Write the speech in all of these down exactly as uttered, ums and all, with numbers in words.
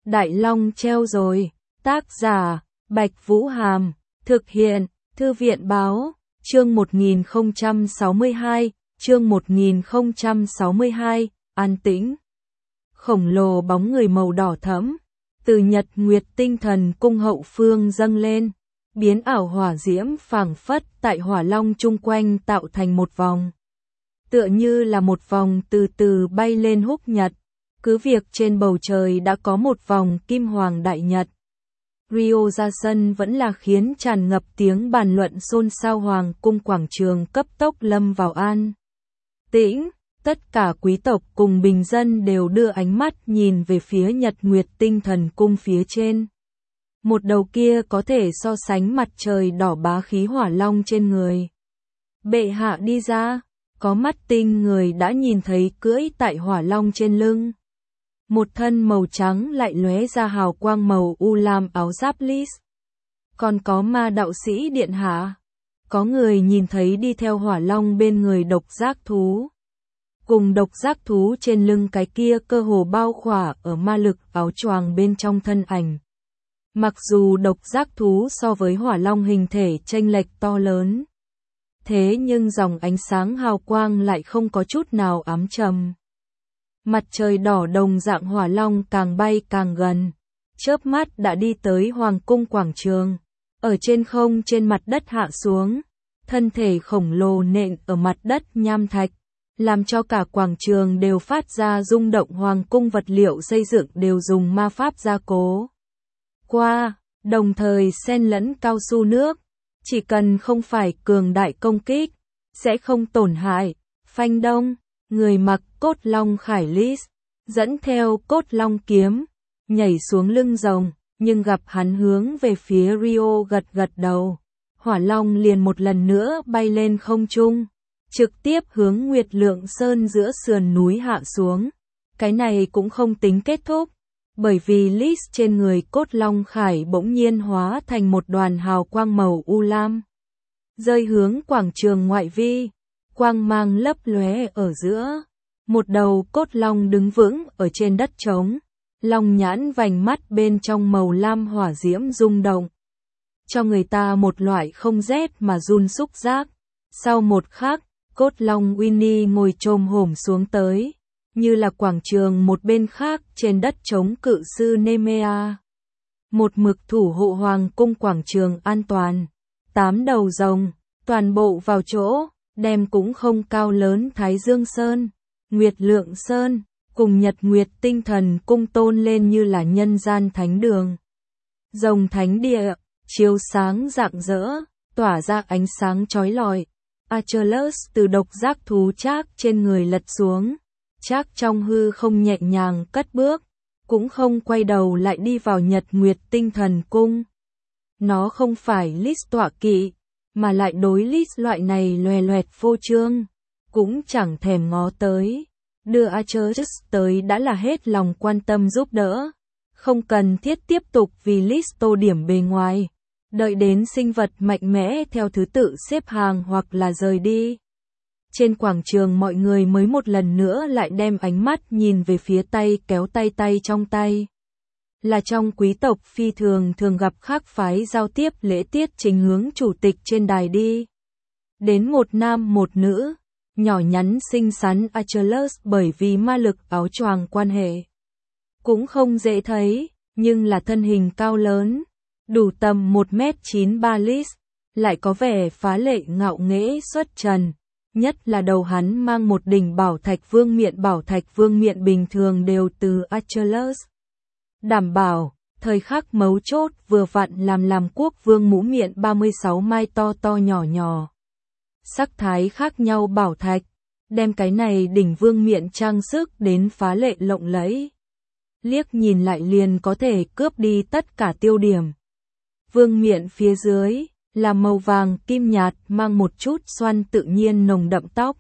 Đại Long treo rồi. Tác giả, Bạch Vũ Hàm. Thực hiện, Thư viện Báo. Chương một nghìn không trăm sáu mươi hai, chương một nghìn không trăm sáu mươi hai, an tĩnh. Khổng lồ bóng người màu đỏ thẫm, từ Nhật Nguyệt Tinh Thần Cung hậu phương dâng lên, biến ảo hỏa diễm phảng phất tại hỏa long chung quanh tạo thành một vòng. Tựa như là một vòng từ từ bay lên húc nhật, cứ việc trên bầu trời đã có một vòng kim hoàng đại nhật. Rio ra sân vẫn là khiến tràn ngập tiếng bàn luận xôn xao, hoàng cung quảng trường cấp tốc lâm vào an tĩnh, tất cả quý tộc cùng bình dân đều đưa ánh mắt nhìn về phía Nhật Nguyệt Tinh Thần Cung phía trên. Một đầu kia có thể so sánh mặt trời đỏ bá khí hỏa long trên người. Bệ hạ đi ra, có mắt tinh người đã nhìn thấy cưỡi tại hỏa long trên lưng. Một thân màu trắng lại lóe ra hào quang màu u lam áo giáp lis. Còn có ma đạo sĩ điện hạ. Có người nhìn thấy đi theo hỏa long bên người độc giác thú. Cùng độc giác thú trên lưng cái kia cơ hồ bao khỏa ở ma lực áo choàng bên trong thân ảnh. Mặc dù độc giác thú so với hỏa long hình thể chênh lệch to lớn, thế nhưng dòng ánh sáng hào quang lại không có chút nào ám trầm. Mặt trời đỏ đồng dạng hỏa long càng bay càng gần, chớp mắt đã đi tới hoàng cung quảng trường, ở trên không trên mặt đất hạ xuống, thân thể khổng lồ nện ở mặt đất nham thạch, làm cho cả quảng trường đều phát ra rung động. Hoàng cung vật liệu xây dựng đều dùng ma pháp gia cố qua, đồng thời xen lẫn cao su nước, chỉ cần không phải cường đại công kích, sẽ không tổn hại. Phanh Đông, người mặc cốt long khải lis, dẫn theo cốt long kiếm, nhảy xuống lưng rồng, nhưng gặp hắn hướng về phía Rio gật gật đầu. Hỏa long liền một lần nữa bay lên không trung, trực tiếp hướng Nguyệt Lượng Sơn giữa sườn núi hạ xuống. Cái này cũng không tính kết thúc, bởi vì lis trên người cốt long khải bỗng nhiên hóa thành một đoàn hào quang màu u lam, rơi hướng quảng trường ngoại vi, quang mang lấp lóe ở giữa. Một đầu cốt long đứng vững ở trên đất trống, long nhãn vành mắt bên trong màu lam hỏa diễm rung động, cho người ta một loại không rét mà run xúc giác. Sau một khắc, cốt long Winnie ngồi chồm hổm xuống tới, như là quảng trường một bên khác trên đất trống cự sư Nemea. Một mực thủ hộ hoàng cung quảng trường an toàn, tám đầu rồng, toàn bộ vào chỗ, đem cũng không cao lớn Thái Dương Sơn, Nguyệt Lượng Sơn, cùng Nhật Nguyệt Tinh Thần Cung tôn lên như là nhân gian thánh đường. Rồng thánh địa, chiếu sáng rạng rỡ, tỏa ra ánh sáng chói lọi. Achilles từ độc giác thú Trác trên người lật xuống, Trác trong hư không nhẹ nhàng cất bước, cũng không quay đầu lại đi vào Nhật Nguyệt Tinh Thần Cung. Nó không phải lis tọa kỵ, mà lại đối lis loại này loè loẹt phô trương, cũng chẳng thèm ngó tới. Đưa Achilles tới đã là hết lòng quan tâm giúp đỡ, không cần thiết tiếp tục vì lis tô điểm bề ngoài. Đợi đến sinh vật mạnh mẽ theo thứ tự xếp hàng hoặc là rời đi. Trên quảng trường mọi người mới một lần nữa lại đem ánh mắt nhìn về phía tay kéo tay tay trong tay. Là trong quý tộc phi thường thường gặp khác phái giao tiếp lễ tiết trình hướng chủ tịch trên đài đi. Đến một nam một nữ, nhỏ nhắn xinh xắn Achilles bởi vì ma lực áo choàng quan hệ. Cũng không dễ thấy, nhưng là thân hình cao lớn. Đủ tầm một mét chín mươi ba lis, lại có vẻ phá lệ ngạo nghễ xuất trần, nhất là đầu hắn mang một đỉnh bảo thạch vương miện. Bảo thạch vương miện bình thường đều từ Achilles đảm bảo, thời khắc mấu chốt vừa vặn làm làm quốc vương mũ miện ba mươi sáu mai to to nhỏ nhỏ. Sắc thái khác nhau bảo thạch, đem cái này đỉnh vương miện trang sức đến phá lệ lộng lẫy. Liếc nhìn lại liền có thể cướp đi tất cả tiêu điểm. Vương miện phía dưới là màu vàng kim nhạt mang một chút xoăn tự nhiên nồng đậm tóc.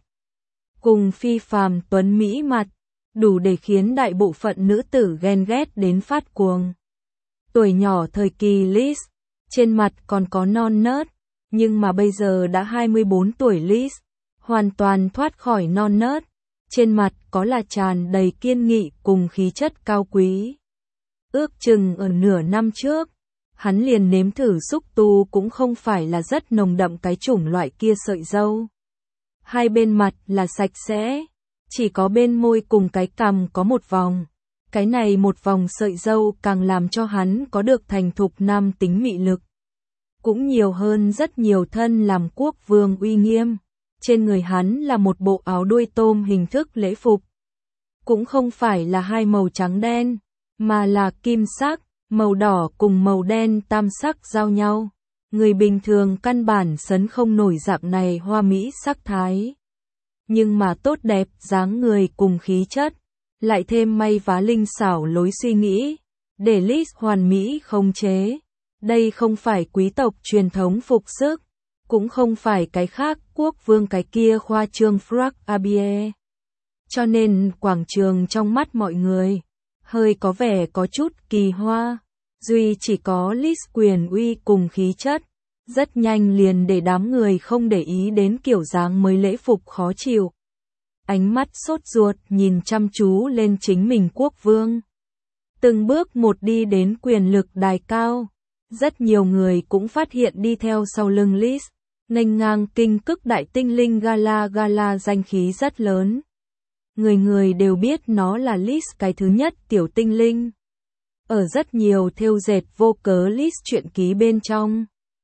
Cùng phi phàm tuấn mỹ mặt, đủ để khiến đại bộ phận nữ tử ghen ghét đến phát cuồng. Tuổi nhỏ thời kỳ lis, trên mặt còn có non nớt, nhưng mà bây giờ đã hai mươi bốn tuổi lis, hoàn toàn thoát khỏi non nớt, trên mặt có là tràn đầy kiên nghị cùng khí chất cao quý. Ước chừng ở nửa năm trước, hắn liền nếm thử xúc tu cũng không phải là rất nồng đậm cái chủng loại kia sợi râu. Hai bên mặt là sạch sẽ, chỉ có bên môi cùng cái cằm có một vòng. Cái này một vòng sợi râu càng làm cho hắn có được thành thục nam tính mị lực. Cũng nhiều hơn rất nhiều thân làm quốc vương uy nghiêm. Trên người hắn là một bộ áo đuôi tôm hình thức lễ phục. Cũng không phải là hai màu trắng đen, mà là kim sắc, màu đỏ cùng màu đen tam sắc giao nhau. Người bình thường căn bản sấn không nổi dạng này hoa mỹ sắc thái. Nhưng mà tốt đẹp dáng người cùng khí chất, lại thêm may vá linh xảo lối suy nghĩ, để Liz hoàn mỹ khống chế. Đây không phải quý tộc truyền thống phục sức, cũng không phải cái khác quốc vương cái kia khoa trương frac habillé. Cho nên quảng trường trong mắt mọi người, hơi có vẻ có chút kỳ hoa. Duy chỉ có Liz quyền uy cùng khí chất, rất nhanh liền để đám người không để ý đến kiểu dáng mới lễ phục khó chịu. Ánh mắt sốt ruột nhìn chăm chú lên chính mình quốc vương. Từng bước một đi đến quyền lực đài cao. Rất nhiều người cũng phát hiện đi theo sau lưng Liz, nghênh ngang kinh cức đại tinh linh Gala. Gala danh khí rất lớn. Người người đều biết nó là Liz cái thứ nhất tiểu tinh linh. Ở rất nhiều thêu dệt vô cớ Liz truyện ký bên trong,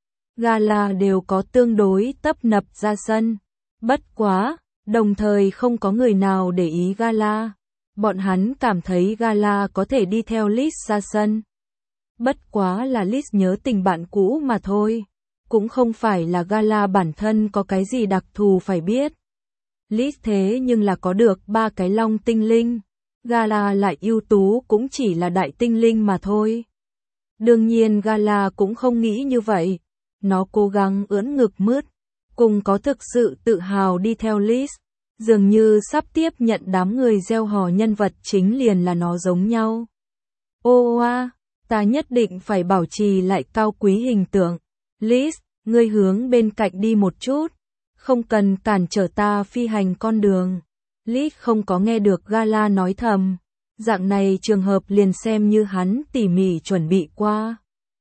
Gala đều có tương đối tấp nập ra sân. Bất quá, đồng thời không có người nào để ý Gala. Bọn hắn cảm thấy Gala có thể đi theo Liz ra sân. Bất quá là Liz nhớ tình bạn cũ mà thôi. Cũng không phải là Gala bản thân có cái gì đặc thù phải biết. Liz thế nhưng là có được ba cái long tinh linh. Gala lại ưu tú cũng chỉ là đại tinh linh mà thôi. Đương nhiên Gala cũng không nghĩ như vậy. Nó cố gắng ưỡn ngực mướt, cùng có thực sự tự hào đi theo Liz. Dường như sắp tiếp nhận đám người gieo hò nhân vật chính liền là nó giống nhau. Ô oa, ta nhất định phải bảo trì lại cao quý hình tượng. Liz, ngươi hướng bên cạnh đi một chút, không cần cản trở ta phi hành con đường. Liz không có nghe được Gala nói thầm. Dạng này trường hợp liền xem như hắn tỉ mỉ chuẩn bị qua.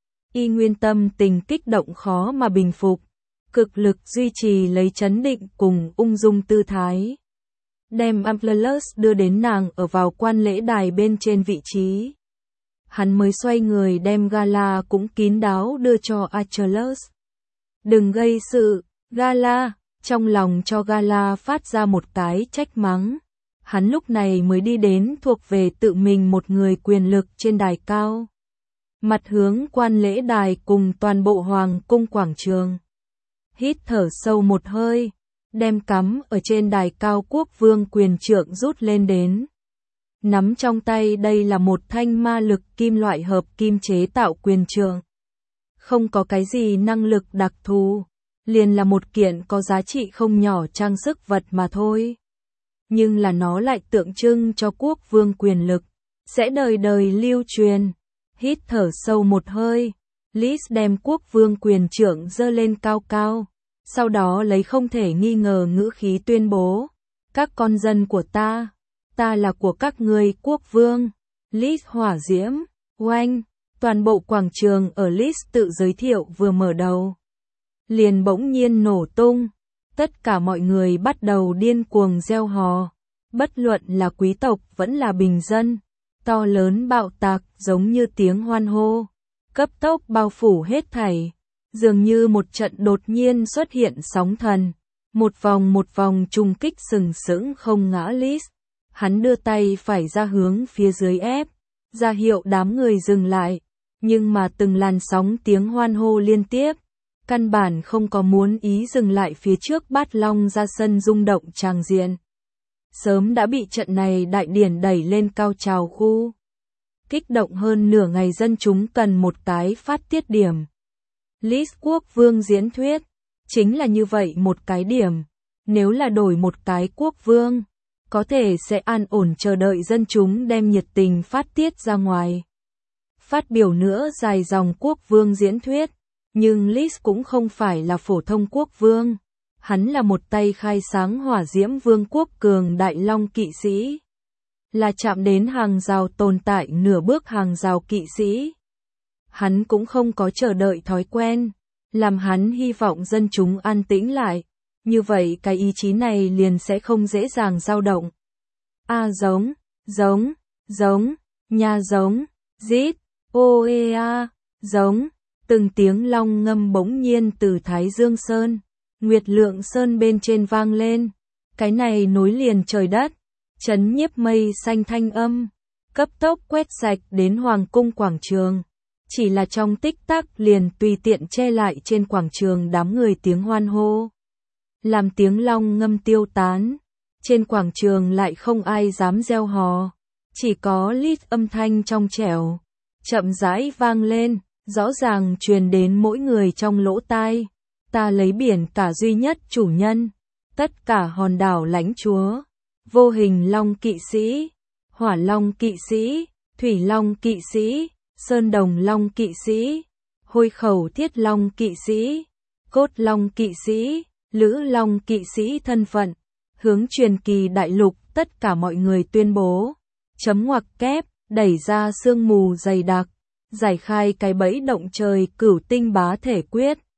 Y nguyên tâm tình kích động khó mà bình phục, cực lực duy trì lấy trấn định cùng ung dung tư thái. Đem Amplerus đưa đến nàng ở vào quan lễ đài bên trên vị trí. Hắn mới xoay người đem Gala cũng kín đáo đưa cho Achilles. Đừng gây sự, Gala, trong lòng cho Gala phát ra một cái trách mắng. Hắn lúc này mới đi đến thuộc về tự mình một người quyền lực trên đài cao. Mặt hướng quan lễ đài cùng toàn bộ hoàng cung quảng trường. Hít thở sâu một hơi, đem cắm ở trên đài cao quốc vương quyền trượng rút lên đến. Nắm trong tay đây là một thanh ma lực kim loại hợp kim chế tạo quyền trượng. Không có cái gì năng lực đặc thù, liền là một kiện có giá trị không nhỏ trang sức vật mà thôi. Nhưng là nó lại tượng trưng cho quốc vương quyền lực, sẽ đời đời lưu truyền. Hít thở sâu một hơi, Liz đem quốc vương quyền trượng giơ lên cao cao, sau đó lấy không thể nghi ngờ ngữ khí tuyên bố, các con dân của ta, ta là của các ngươi quốc vương. Liz hỏa diễm, oanh, toàn bộ quảng trường ở Liz tự giới thiệu vừa mở đầu, liền bỗng nhiên nổ tung, tất cả mọi người bắt đầu điên cuồng reo hò, bất luận là quý tộc vẫn là bình dân. To lớn bạo tạc giống như tiếng hoan hô, cấp tốc bao phủ hết thảy, dường như một trận đột nhiên xuất hiện sóng thần, một vòng một vòng trùng kích sừng sững không ngã Liz. Hắn đưa tay phải ra hướng phía dưới ép, ra hiệu đám người dừng lại, nhưng mà từng làn sóng tiếng hoan hô liên tiếp, căn bản không có muốn ý dừng lại phía trước Bát Long ra sân rung động tràng diện. Sớm đã bị trận này đại điển đẩy lên cao trào khu. Kích động hơn nửa ngày dân chúng cần một cái phát tiết điểm. Liz quốc vương diễn thuyết, chính là như vậy một cái điểm. Nếu là đổi một cái quốc vương, có thể sẽ an ổn chờ đợi dân chúng đem nhiệt tình phát tiết ra ngoài. Phát biểu nữa dài dòng quốc vương diễn thuyết, nhưng Liz cũng không phải là phổ thông quốc vương. Hắn là một tay khai sáng hỏa diễm vương quốc cường đại long kỵ sĩ. là chạm đến hàng rào tồn tại nửa bước hàng rào kỵ sĩ. Hắn cũng không có chờ đợi thói quen, làm hắn hy vọng dân chúng an tĩnh lại, như vậy cái ý chí này liền sẽ không dễ dàng dao động. A giống, giống, giống, nha giống, rít, ô ê a, giống, từng tiếng long ngâm bỗng nhiên từ Thái Dương Sơn, Nguyệt Lượng Sơn bên trên vang lên, cái này nối liền trời đất, chấn nhiếp mây xanh thanh âm, cấp tốc quét sạch đến Hoàng cung quảng trường. Chỉ là trong tích tắc liền tùy tiện che lại trên quảng trường đám người tiếng hoan hô. Làm tiếng long ngâm tiêu tán, trên quảng trường lại không ai dám reo hò, chỉ có lít âm thanh trong trẻo, chậm rãi vang lên, rõ ràng truyền đến mỗi người trong lỗ tai. Ta lấy biển cả duy nhất chủ nhân, tất cả hòn đảo lãnh chúa, vô hình long kỵ sĩ, hỏa long kỵ sĩ, thủy long kỵ sĩ, sơn đồng long kỵ sĩ, hôi khẩu thiết long kỵ sĩ, cốt long kỵ sĩ, lữ long kỵ sĩ thân phận, hướng truyền kỳ đại lục tất cả mọi người tuyên bố, chấm ngoặc kép, đẩy ra sương mù dày đặc, giải khai cái bẫy động trời cửu tinh bá thể quyết.